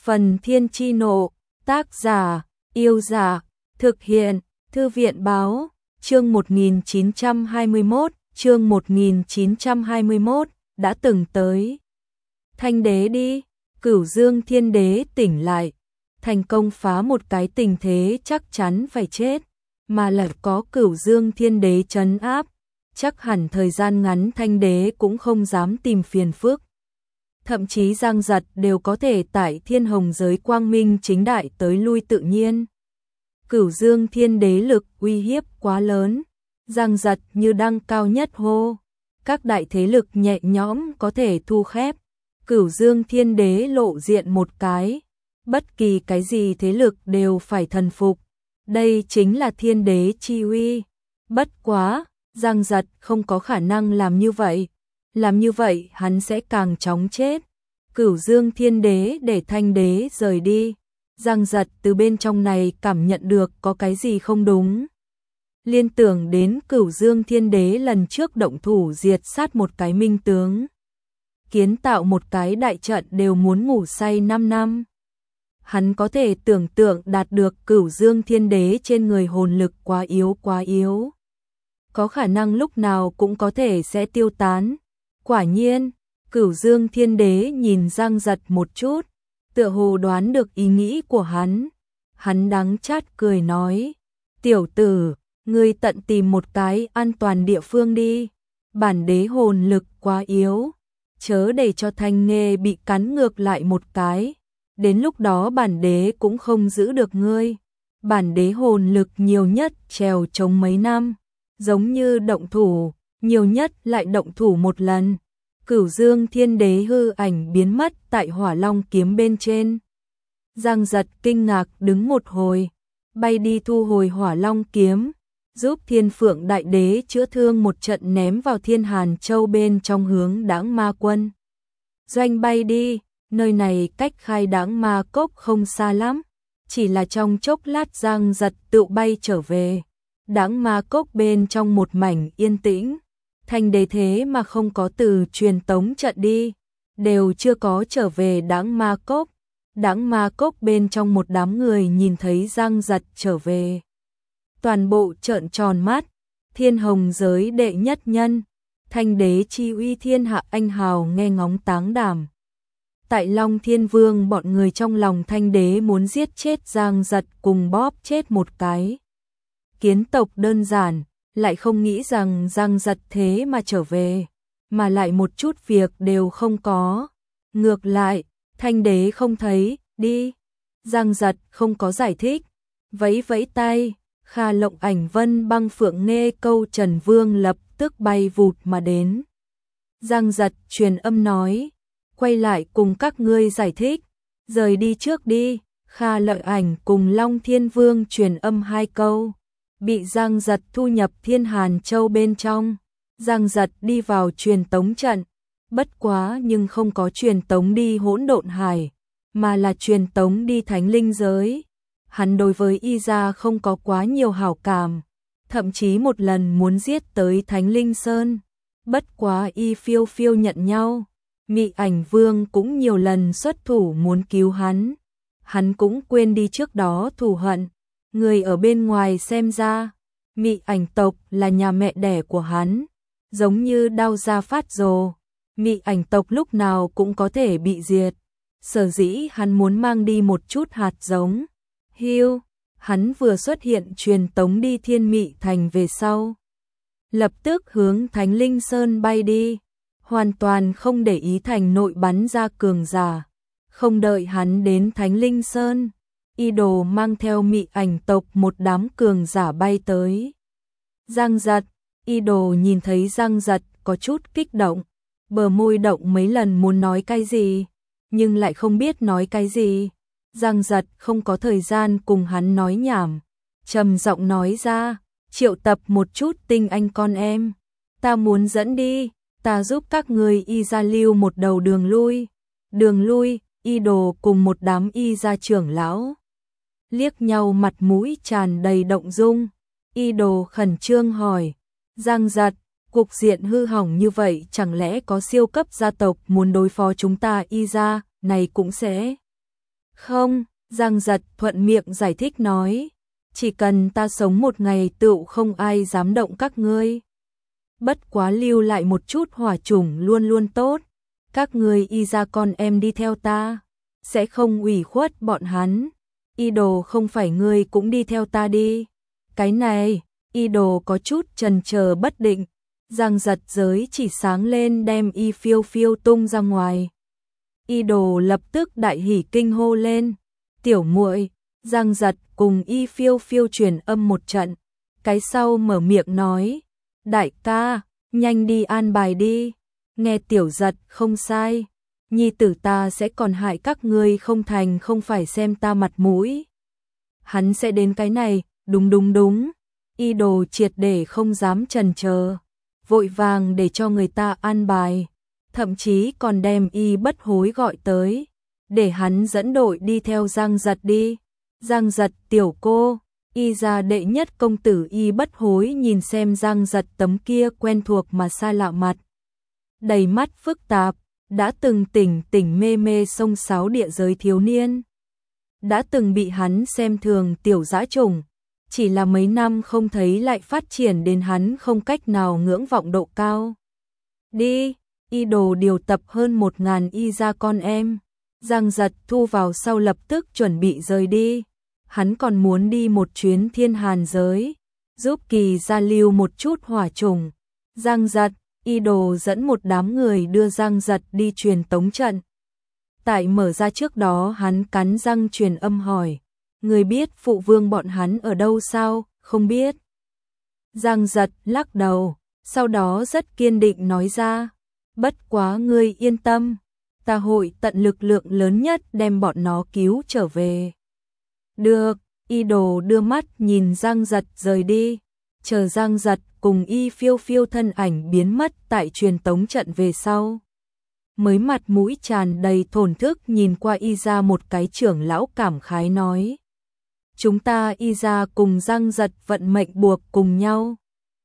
Phần Thiên Chi Nộ, tác giả, Yêu Giả, thực hiện, Thư viện Báo, chương 1921, đã từng tới. Thanh đế đi, Cửu Dương Thiên Đế tỉnh lại, thành công phá một cái tình thế chắc chắn phải chết, mà lại có Cửu Dương Thiên Đế trấn áp, chắc hẳn thời gian ngắn Thanh đế cũng không dám tìm phiền phức. Thậm chí Giang Giật đều có thể tại Thiên Hồng giới quang minh chính đại tới lui tự nhiên. Cửu Dương Thiên Đế lực uy hiếp quá lớn, Giang Giật như đăng cao nhất hô, các đại thế lực nhẹ nhõm có thể thu khép. Cửu Dương Thiên Đế lộ diện một cái, bất kỳ cái gì thế lực đều phải thần phục. Đây chính là Thiên Đế chi uy. Bất quá, Giang Giật không có khả năng làm như vậy. Làm như vậy hắn sẽ càng chóng chết. Cửu Dương Thiên Đế để Thanh đế rời đi. Giang Giật từ bên trong này cảm nhận được có cái gì không đúng. Liên tưởng đến Cửu Dương Thiên Đế lần trước động thủ diệt sát một cái minh tướng, kiến tạo một cái đại trận đều muốn ngủ say 5 năm. Hắn có thể tưởng tượng đạt được Cửu Dương Thiên Đế trên người hồn lực quá yếu. Có khả năng lúc nào cũng có thể sẽ tiêu tán. Quả nhiên, Cửu Dương Thiên Đế nhìn Giang Giật một chút, tựa hồ đoán được ý nghĩ của hắn. Hắn đắng chát cười nói, tiểu tử, ngươi tận tìm một cái an toàn địa phương đi. Bản đế hồn lực quá yếu, chớ để cho Thanh Nghê bị cắn ngược lại một cái. Đến lúc đó bản đế cũng không giữ được ngươi. Bản đế hồn lực nhiều nhất trèo chống mấy năm, giống như động thủ, nhiều nhất lại động thủ một lần. Cửu Dương Thiên Đế hư ảnh biến mất tại Hỏa Long kiếm bên trên. Giang Giật kinh ngạc đứng một hồi, bay đi thu hồi Hỏa Long kiếm, giúp Thiên Phượng Đại Đế chữa thương một trận ném vào Thiên Hàn Châu bên trong hướng Đãng Ma Quân doanh bay đi. Nơi này cách Khai Đãng Ma Cốc không xa lắm, chỉ là trong chốc lát Giang Giật tự bay trở về. Đãng Ma Cốc bên trong một mảnh yên tĩnh, Thanh đế thế mà không có từ truyền tống trận đi, đều chưa có trở về Đãng Ma Cốc. Đãng Ma Cốc bên trong một đám người nhìn thấy Giang Giật trở về, toàn bộ trợn tròn mắt. Thiên Hồng giới đệ nhất nhân, Thanh đế chi uy thiên hạ anh hào nghe ngóng táng đảm. Tại Long Thiên Vương bọn người trong lòng Thanh đế muốn giết chết Giang Giật cùng bóp chết một cái kiến tộc đơn giản, lại không nghĩ rằng Giang Giật thế mà trở về, mà lại một chút việc đều không có. Ngược lại, Thanh đế không thấy, đi. Giang Giật không có giải thích, vẫy vẫy tay, Kha Lộng Ảnh Vân Băng Phượng Nghê Câu Trần Vương lập tức bay vụt mà đến. Giang Giật truyền âm nói, quay lại cùng các ngươi giải thích, rời đi trước đi. Kha Lộng Ảnh cùng Long Thiên Vương truyền âm 2 câu, bị Giang Giật thu nhập Thiên Hàn Châu bên trong. Giang Giật đi vào truyền tống trận, bất quá nhưng không có truyền tống đi Hỗn Độn Hải, mà là truyền tống đi Thánh Linh giới. Hắn đối với Y gia không có quá nhiều hảo cảm, thậm chí một lần muốn giết tới Thánh Linh Sơn, bất quá Y phiêu phiêu nhận nhau. Mị Ảnh Vương cũng nhiều lần xuất thủ muốn cứu hắn cũng quên đi trước đó thù hận. Người ở bên ngoài xem ra, Mị Ảnh tộc là nhà mẹ đẻ của hắn, giống như Đao Gia Phát Rồ. Mị Ảnh tộc lúc nào cũng có thể bị diệt, sở dĩ hắn muốn mang đi một chút hạt giống. Hắn vừa xuất hiện truyền tống đi Thiên Mị Thành về sau, lập tức hướng Thánh Linh Sơn bay đi, hoàn toàn không để ý thành nội bắn ra cường giả. Không đợi hắn đến Thánh Linh Sơn, Y Đồ mang theo Mị Ảnh tộc một đám cường giả bay tới. Giang Giật, Y Đồ nhìn thấy Giang Giật có chút kích động, bờ môi động mấy lần muốn nói cái gì, nhưng lại không biết nói cái gì. Giang Giật không có thời gian cùng hắn nói nhảm, trầm giọng nói ra, triệu tập một chút tinh anh con em, ta muốn dẫn đi, ta giúp các người Y gia lưu một đầu đường lui. Đường lui, Y Đồ cùng một đám Y gia trưởng lão liếc nhau, mặt mũi tràn đầy động dung. Y Đồ khẩn trương hỏi, Giang Giật, cục diện hư hỏng như vậy chẳng lẽ có siêu cấp gia tộc muốn đối phó chúng ta Y gia, này cũng sẽ Không, Giang Giật thuận miệng giải thích nói, chỉ cần ta sống một ngày tựu không ai dám động các ngươi. Bất quá lưu lại một chút hỏa chủng luôn luôn tốt, các ngươi y ra con em đi theo ta, sẽ không ủy khuất bọn hắn. Y đồ không phải ngươi cũng đi theo ta đi. Cái này, Y đồ có chút chần chờ bất định, Giang Giật giới chỉ sáng lên đem Y phiêu phiêu tung ra ngoài. Y đồ lập tức đại hỉ kinh hô lên, tiểu muội. Giang Giật cùng Y phiêu phiêu truyền âm một trận, cái sau mở miệng nói, đại ca, nhanh đi an bài đi, nghe tiểu Giật không sai, nhi tử ta sẽ còn hại các ngươi không thành không phải xem ta mặt mũi. Hắn sẽ đến cái này, đúng. Y đồ triệt để không dám chần chờ, vội vàng để cho người ta an bài, thậm chí còn đem Y bất hối gọi tới, để hắn dẫn đội đi theo Giang Giật đi. Giang Giật tiểu cô, Y gia đệ nhất công tử Y bất hối nhìn xem Giang Giật tấm kia quen thuộc mà xa lạ mặt, đầy mắt phức tạp, đã từng tỉnh mê mê sông sáo địa giới thiếu niên, đã từng bị hắn xem thường tiểu dã chủng, chỉ là mấy năm không thấy lại phát triển đến hắn không cách nào ngưỡng vọng độ cao. Đi, Y đồ điều tập hơn 1000 Y gia con em, Giang Giật thu vào sau lập tức chuẩn bị rời đi. Hắn còn muốn đi một chuyến thiên hàn giới, giúp Kỳ gia lưu một chút hỏa chủng. Giang Giật, Y đồ dẫn một đám người đưa Giang Giật đi truyền tống trận. Tại mở ra trước đó hắn cắn răng truyền âm hỏi, người biết phụ vương bọn hắn ở đâu sao? Không biết. Giang Giật lắc đầu, sau đó rất kiên định nói ra, bất quá ngươi yên tâm, ta hội tận lực lượng lớn nhất đem bọn nó cứu trở về. Được, Y đồ đưa mắt nhìn Giang Giật rời đi, chờ Giang Giật cùng Y phiêu phiêu thân ảnh biến mất tại truyền tống trận về sau. Mới mặt mũi tràn đầy thổn thức nhìn qua Y gia một cái trưởng lão cảm khái nói, chúng ta Y gia cùng Giang Giật vận mệnh buộc cùng nhau.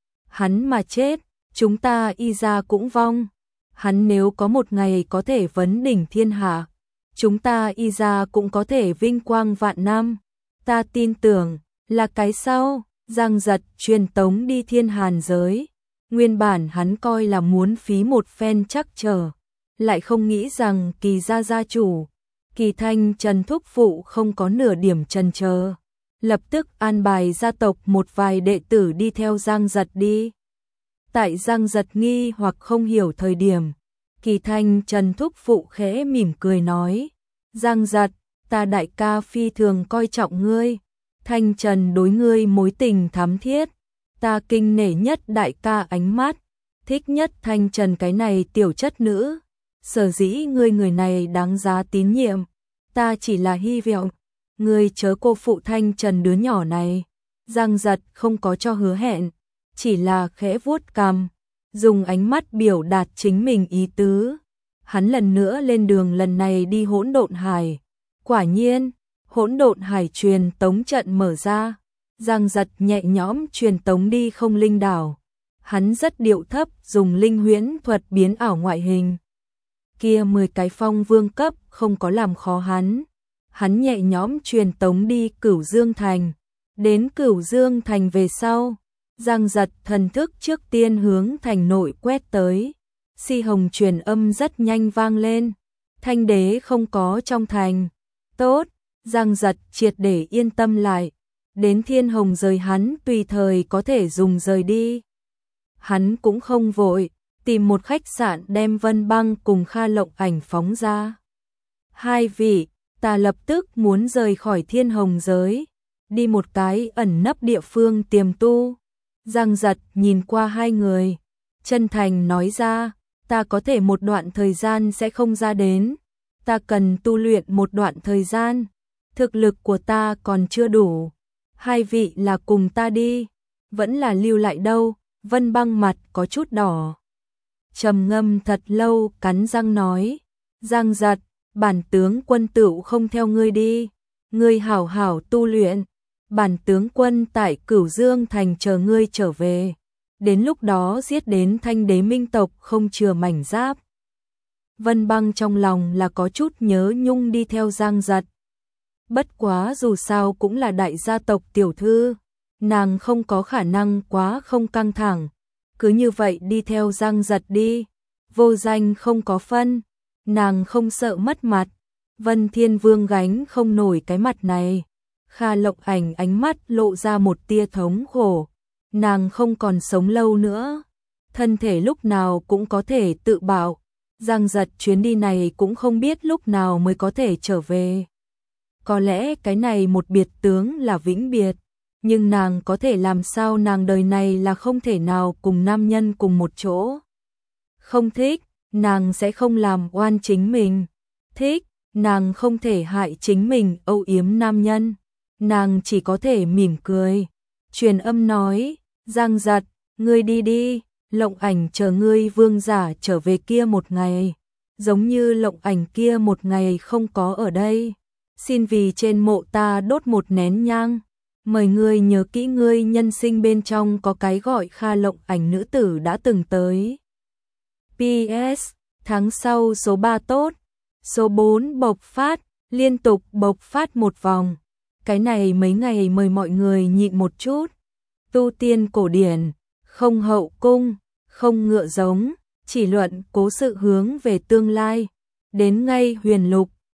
Hắn mà chết, chúng ta Y gia cũng vong. Hắn nếu có một ngày có thể vấn đỉnh thiên hạ, chúng ta Y gia cũng có thể vinh quang vạn năm. Ta tin tưởng là cái sau. Giang Giật truyền tống đi thiên hàn giới, nguyên bản hắn coi là muốn phí một phen chắc trở, lại không nghĩ rằng Kỳ gia gia chủ, Kỳ Thanh Trần thúc phụ không có nửa điểm chần chờ, lập tức an bài gia tộc một vài đệ tử đi theo Giang Giật đi. Tại Giang Giật nghi hoặc không hiểu thời điểm, Kỳ Thanh Trần thúc phụ khẽ mỉm cười nói, Giang Giật, ta đại ca phi thường coi trọng ngươi, Thanh Trần đối ngươi mối tình thắm thiết, ta kinh nể nhất đại ca ánh mắt, thích nhất Thanh Trần cái này tiểu chất nữ, sở dĩ ngươi người này đáng giá tín nhiệm, ta chỉ là hy vọng ngươi chớ cô phụ Thanh Trần đứa nhỏ này. Giang Giật không có cho hứa hẹn, chỉ là khẽ vuốt cằm, dùng ánh mắt biểu đạt chính mình ý tứ. Hắn lần nữa lên đường, lần này đi Hỗn Độn Hải. Quả nhiên, Hỗn Độn Hải truyền tống trận mở ra, Giang Giật nhẹ nhõm truyền tống đi Không Linh đảo. Hắn rất điệu thấp dùng linh huyễn thuật biến ảo ngoại hình. Kia 10 cái phong vương cấp không có làm khó hắn. Hắn nhẹ nhõm truyền tống đi Cửu Dương Thành. Đến Cửu Dương Thành về sau, Giang Giật thần thức trước tiên hướng thành nội quét tới. Si hồng truyền âm rất nhanh vang lên. Thanh đế không có trong thành. Tốt, Giang Giật triệt để yên tâm lại. Đến Thiên Hồng rời hắn tùy thời có thể dùng rời đi. Hắn cũng không vội, tìm một khách sạn đem Vân Băng cùng Kha Lộng Ảnh phóng ra. Hai vị, ta lập tức muốn rời khỏi Thiên Hồng giới, đi một cái ẩn nấp địa phương tiềm tu. Giang Giật nhìn qua hai người, chân thành nói ra, ta có thể một đoạn thời gian sẽ không ra đến, ta cần tu luyện một đoạn thời gian, thực lực của ta còn chưa đủ. Hai vị là cùng ta đi, vẫn là lưu lại đâu? Vân Băng mặt có chút đỏ, trầm ngâm thật lâu cắn răng nói, Giang Giật, bản tướng quân tựu không theo ngươi đi, ngươi hảo hảo tu luyện, bản tướng quân tại Cửu Dương Thành chờ ngươi trở về, đến lúc đó giết đến Thanh đế minh tộc không chừa mảnh giáp. Vân Băng trong lòng là có chút nhớ nhung đi theo Giang Giật, Bất quá dù sao cũng là đại gia tộc tiểu thư, nàng không có khả năng quá không căng thẳng, cứ như vậy đi theo Giang Giật đi, vô danh không có phân, nàng không sợ mất mặt. Vân Thiên Vương gánh không nổi cái mặt này. Kha Lộc Ảnh ánh mắt lộ ra một tia thống khổ, nàng không còn sống lâu nữa, thân thể lúc nào cũng có thể tự bảo, Giang Giật chuyến đi này cũng không biết lúc nào mới có thể trở về. Có lẽ cái này một biệt tướng là vĩnh biệt, nhưng nàng có thể làm sao, nàng đời này là không thể nào cùng nam nhân cùng một chỗ. Không thích, nàng sẽ không làm oan chính mình. Thích, nàng không thể hại chính mình âu yếm nam nhân. Nàng chỉ có thể mỉm cười. Truyền âm nói, Giang Giật, ngươi đi đi, Lộng Ảnh chờ ngươi vương giả trở về kia một ngày. Giống như Lộng Ảnh kia một ngày không có ở đây. Xin vì trên mộ ta đốt một nén nhang. Mời ngươi nhớ kỹ, ngươi nhân sinh bên trong có cái gọi Kha Lộng Ảnh nữ tử đã từng tới. PS, tháng sau số 3 tốt, số 4 bộc phát, liên tục bộc phát một vòng. Cái này mấy ngày mời mọi người nhịn một chút. Tu tiên cổ điển, không hậu cung, không ngựa giống, chỉ luận cố sự hướng về tương lai. Đến ngay huyền lục,